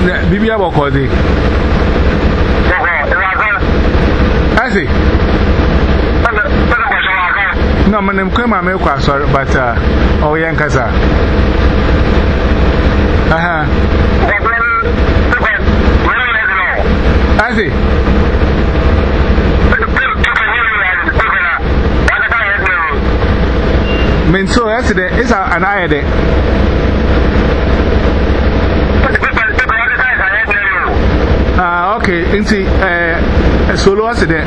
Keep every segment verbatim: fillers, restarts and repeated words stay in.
Bibia Bokodi. I see. No, my name came my milk, sorry, but uh, oh, Yankasa. Uh huh. I see. Mean so yesterday is an idea. Ah, okay, into a solo accident.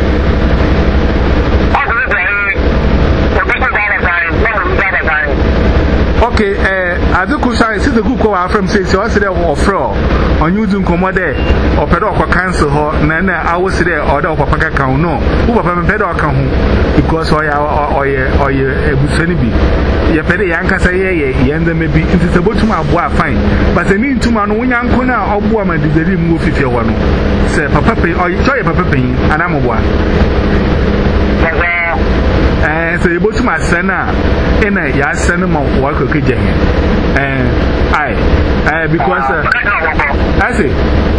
Okay, uh, as a cushion, see the good call from says you yesterday or fraud on using commode or pedal cancel her, Nana, I was there or the Papa count no, who Papa pedal count because or or or a Busenibi. Your petty Yanka say, Yanda may be into the bottom of bois fine, but they need to man when Yankuna or woman did the move if you want. Say Papa or Joy Papa Payne, and I'm a one. And so you go to my son in a yard cinema work of Kijay. And I, because I say,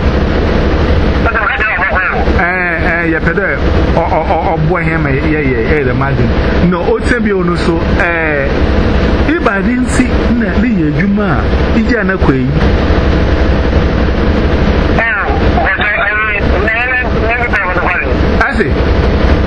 and your pedal or boy him, yeah, yeah, the margin. No, Otebio no so, eh, if I didn't see Nadia Juma, Ijana Quay. I say.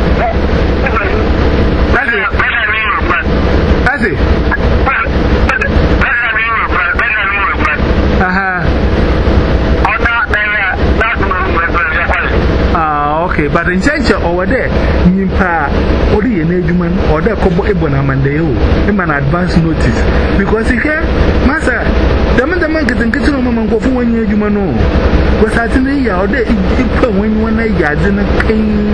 Ah, okay, but in change over there, Nimpa, only an age man or the Cobo Ebona Mandeo, him an advance notice. Because he can, Master, the man the man getting kitchen of Mamma for one year, you know. Was I in the year or there, when you want a yard in a king.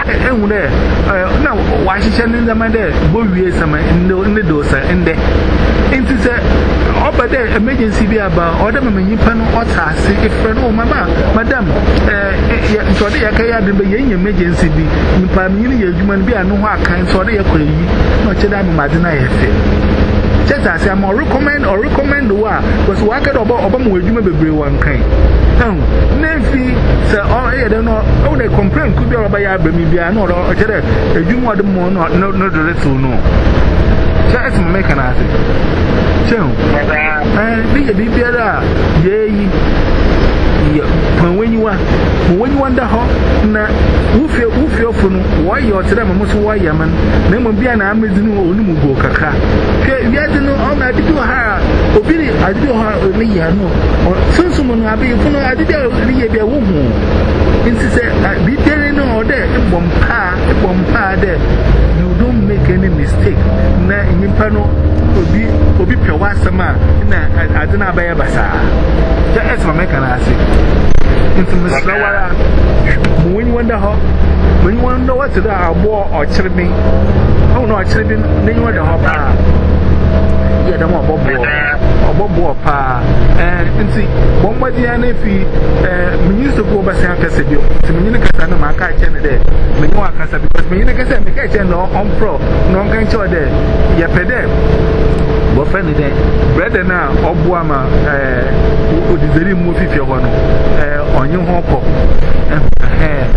Now, why she sending the man there? Boy, we are in the dosa and there. Into the upper there, emergency be about order me pan or task if friend oh mamma, madam, eh, so they are carried the emergency be in Pamini, human be a no kind so they are quay, not Chedam Madina. Just as I more recommend or recommend the war was working about Obama with you be one kind. Now, Nancy, sir, I don't know, oh, they complain could be about Yabby, no, or a you want more, not no, no, the little no. That's my mechanism. So, and be a deep better, yea, when you are, when you wonder how, who feel, who feel from why you're to them, most why Yaman, then will be an amazing old Mugo Kaka. Yet, no, I did her, Obili, I did her, Lia, no, or some someone I be, I did a woman. It's a be there no there, a bomb pa, a bomb pa there. You don't make any mistake. Na impano obi obi pewasama na adina baya basa. That is my mechanism. Into Mister Wara, when you wonder how, when you wonder what to do, our war or chirping. Oh no, chirping, then you wonder how far. Yeah, the more bobo or bobo pa. And see, one body and if we used to go by San Cassidio to Minicas and Maca Kennedy, Minua Casa because Minicas and Micajan or on pro, no one can show there. Yapede. Bofani de brother na Obuama eh udizeri mu fifi hono eh onye hopo eh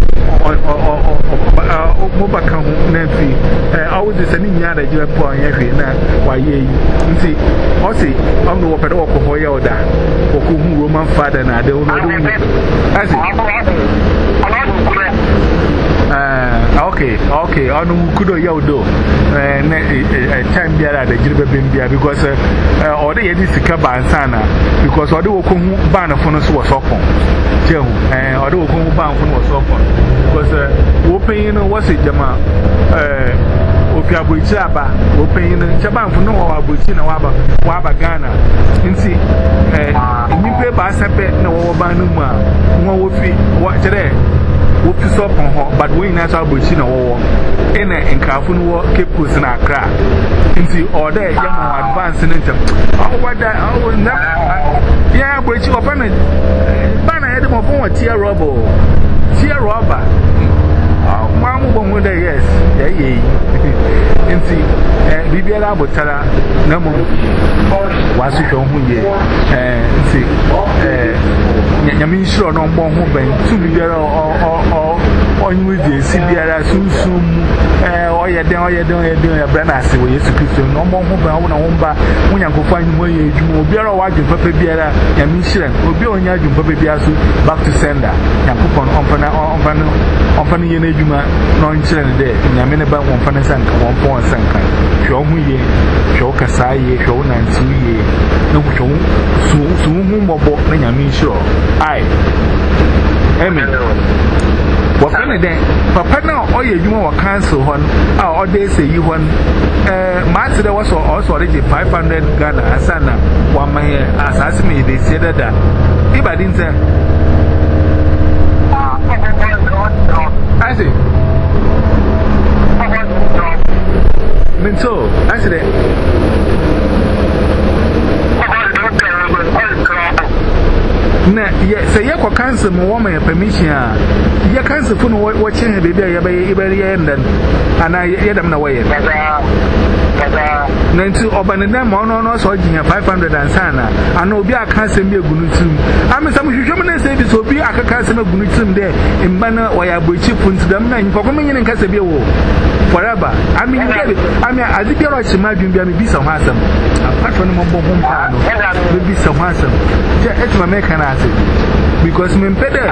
o mobaka hu na fi eh awudi sani nya da jiwe po anya hwe na waye yi nti o si omno wo pede wo ko hoye oda wo ko hu Roman father na de ono do asi ah okay okay onu kudo yaudo eh na time biara da jirbe bia because eh ode ye di sika bansana because ode wo ko hu ban fo no so wo sopon jehu eh ode wo ko hu ban fo no wo sopon because wo pen no wo se jama eh ofi aboichi aba wo pen no chaban fo no wo aboichi na waba waba Ghana nti eh nyipe ba sepe na wo ban no mu a wo wo fi wo kire wo fi sopon ho but we na so aboichi na wo wo ene nkafu no wo kepus na Accra nti order ya mo advance ntem awu wada awu na ya aboichi ofa na bana ya de mo fo wo tie robo tie roba mamu bon da yes ya yi nti eh bibiara botara na mo wasu hwe hu ye eh nti eh Yamin sure no more moving to be there or on with the C B R soon soon. Oh, yeah, then, oh, yeah, then, you're doing a brand as well. Yes, Christian, no more moving on a home bar when you go find where you will be a watching Papa Biara, Yamin Shiran, will be on your Papa Biasu back to sender. Yampon on Fana on Fana on Fana Yenejuma, no incident there. Yamin about one Fana Sanka, one point Sanka. Show me, show Kasai, show Nancy, no show soon more book than Yamin sure. Aye, Amen. What kind of day? Papa now, all you want to cancel one, or they say you want. Master, there was also already five hundred Ghana, Asana, one my assassinate, they said that. If I didn't say, I see. Minto, I said, yes, say, you cancel my woman permission. You cancel for watching a baby, a baby, and I get them away. Nancy open them on on us, five hundred and Sana. I know be a cancel me a gunutum. I'm a some human say this will be a cancel a gunutum there in manner why I will chip into them nine for coming in and Casabio forever. I mean, I mean, as if you're right, imagine be some handsome. Apart from the home, will be some handsome. It's my mechanism because Mimpede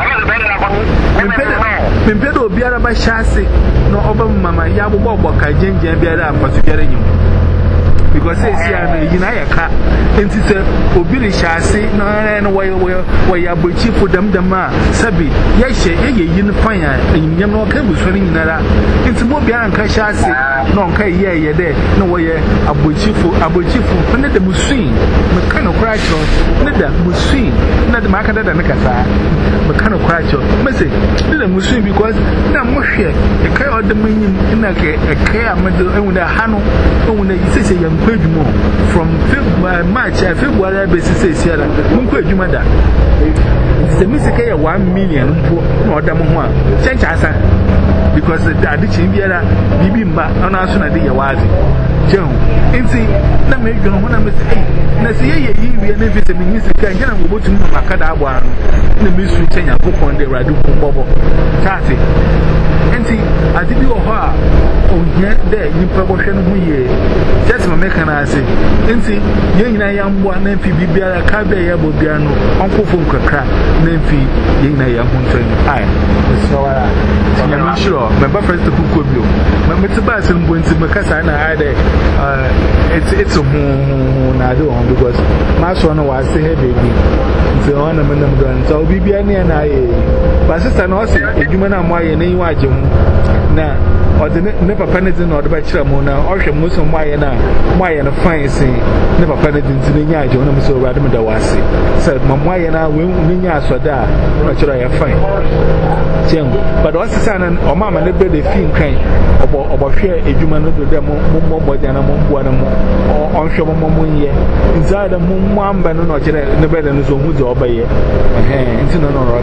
Mimpede will be a by chassis, no over Mamma Yabu Boka, Ginger, and Biara for together you. Because it's here in Yaka, and it's a Obili chassis, no, and why you are butching for them the ma, Sabi, yes, ye in fire, and Yamo came with swimming in that. It's more beyond chassis, no, okay, yeah, yeah, there, no way a butching for a butching for under the machine, mechanical crash, not the machine, not the market that I make a fire, mechanical crash, message, the machine because now mush a car of the meaning in a care, and with a handle, when they say young more from March, February basis here. Munko Jumada. It's the music one million or Damon. Change Asa because the addiction Biara Bibimba on our son. Joe, and see, let me go on. I'm saying, let's see, you and if it's a minister can get a go to Macadawa, the mystery change a book on the Radu Bobo. Tati, and see, I did you her. Oh, yet there, you proportion who ye just my mechanizing. And see, young I am one and Phoebe Biara Cabaya Bobiano, Uncle Funka, Nemfi, young I am Hunter. I, I'm sure, my buffer is the book of you. My Metabasan went to Macasana. It's it's a moon, I do on because my son was say, baby, the ornament of guns. So be any and I, but sister, no, if you man, why any watch him now. Or the never penitent or the bachelor mona, or she must on why and why and a fine say, never penitent to the yard, you know, so Radam Dawasi. Said, Mamma and I will mean as for that, much I have fine. But what's the son or mamma never the film kind about share a human with them more than a one or on show one year. Inside the moon, one by no the bed and so who's over here. And to no rock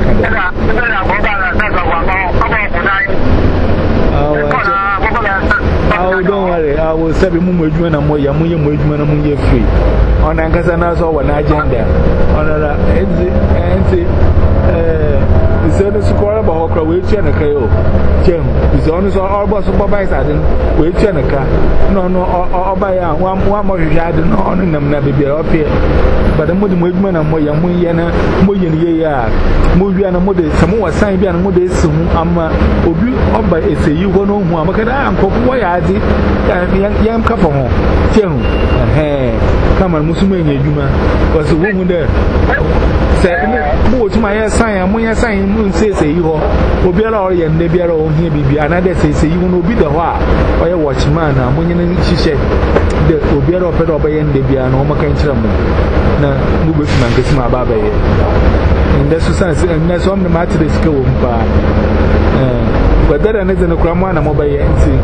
Oh, don't worry, I will say Mumu and Moya Muya Muya Muya free. On Ankasana saw one agenda. On a anti the service square about Hokra, which and a Kayo. Jim is honest all boss of Bobby Sadden, which and a car. No, no, or by one more yard and on them never be up here. But the Moody Movement and Moya Muyana, Muyan Yaya, Muyan and Moody, some more sign behind Moody, some Amma, Obu, up by a say you go no more. I'm for why I did young couple. Jim, come on, Musumania Juma was a woman there. Say, more to my sign, Moya sign, Moon says, you will be already and they be around here. Be another says, you will be the wa or a watchman. And when she said, the Obiero Pedro by and they be an Omakan. Now, Mubusman gets my baba. And that's and that's one the matter is go. But that and isn't a cramwana mobile and see.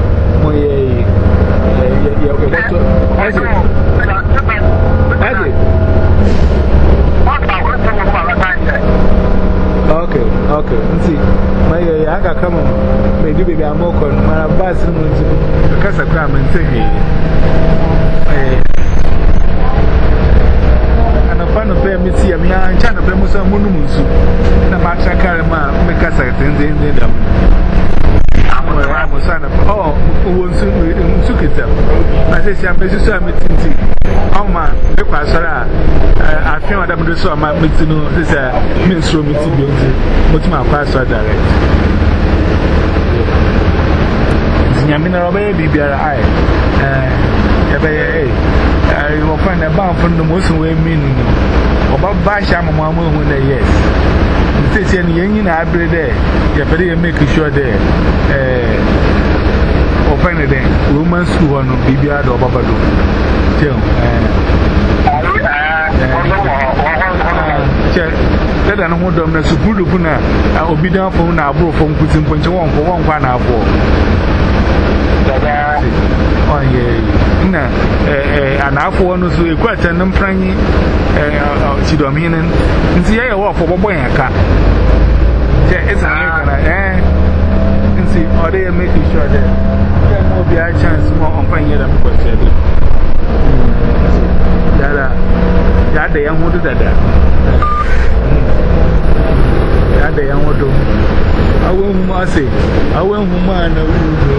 As it, as it. Okay, okay. See, my Yaga come on. Maybe baby I'm more con my bus because I come and say, and a fan of them, see, I'm young, China, Bemusa Munumunsu. in the in them. I'm a son of oh, who wants to get them. I say, I'm Missus Tinty. Oh, my, the Quasara. I feel that I'm the so my meeting. This is a minstrel meeting. What's my password direct? Yamina baby, be a eye. I will find a bomb from the most way meaning. About Basham, Mamma, when they yes. This is young every day. You better make sure there. Or find a day. Woman's school on B B R or Babado. Tell. Let an old domina Supuru Puna. I will be down for now, bro, from putting point one for one one hour. Oh, yeah. And I for one was a question. I'm praying. Chidominin. And see, I walk for Boy and cat. It's an eh. And see, are they making sure that there will be a chance more on finding them for Shelly? That they are more than that. That they are more. I will say, I will man.